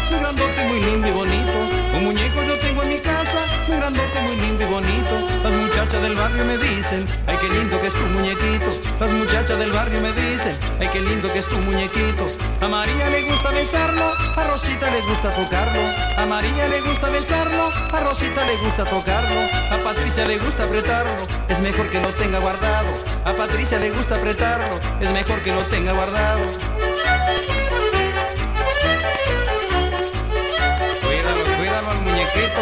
muy grandote, muy lindo y bonito. Un muñeco yo tengo en mi casa, muy grandote, muy lindo y bonito. Las muchachas del barrio me dicen, ay qué lindo que es tu muñequito. Las muchachas del barrio me dicen, ay qué lindo que es tu muñequito. A María le gusta besarlo, a Rosita le gusta tocarlo. A María le gusta besarlo, a Rosita le gusta tocarlo. A Patricia le gusta apretarlo, es mejor que lo tenga guardado. A Patricia le gusta apretarlo, es mejor que lo tenga guardado. Cuídalo, cuídalo al muñequito.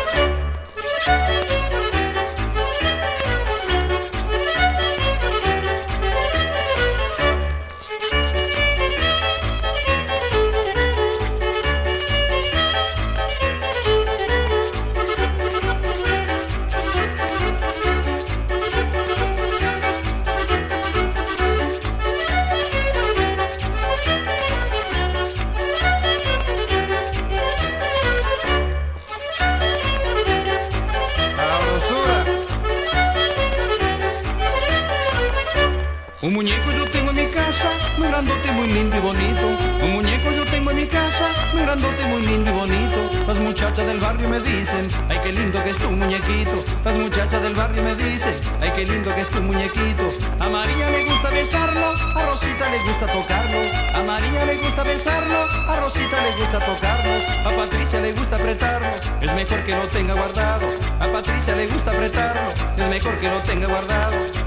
Un muñeco yo tengo en mi casa, muy grandote, muy lindo y bonito. Un muñeco yo tengo en mi casa, muy grandote, muy lindo y bonito. Las muchachas del barrio me dicen, ay qué lindo que es tu muñequito. Las muchachas del barrio me dicen, ay qué lindo que es tu muñequito. A María le gusta besarlo, a Rosita le gusta tocarlo. A María le gusta besarlo, a Rosita le gusta tocarlo. A Patricia le gusta apretarlo, es mejor que lo tenga guardado. A Patricia le gusta apretarlo, es mejor que lo tenga guardado.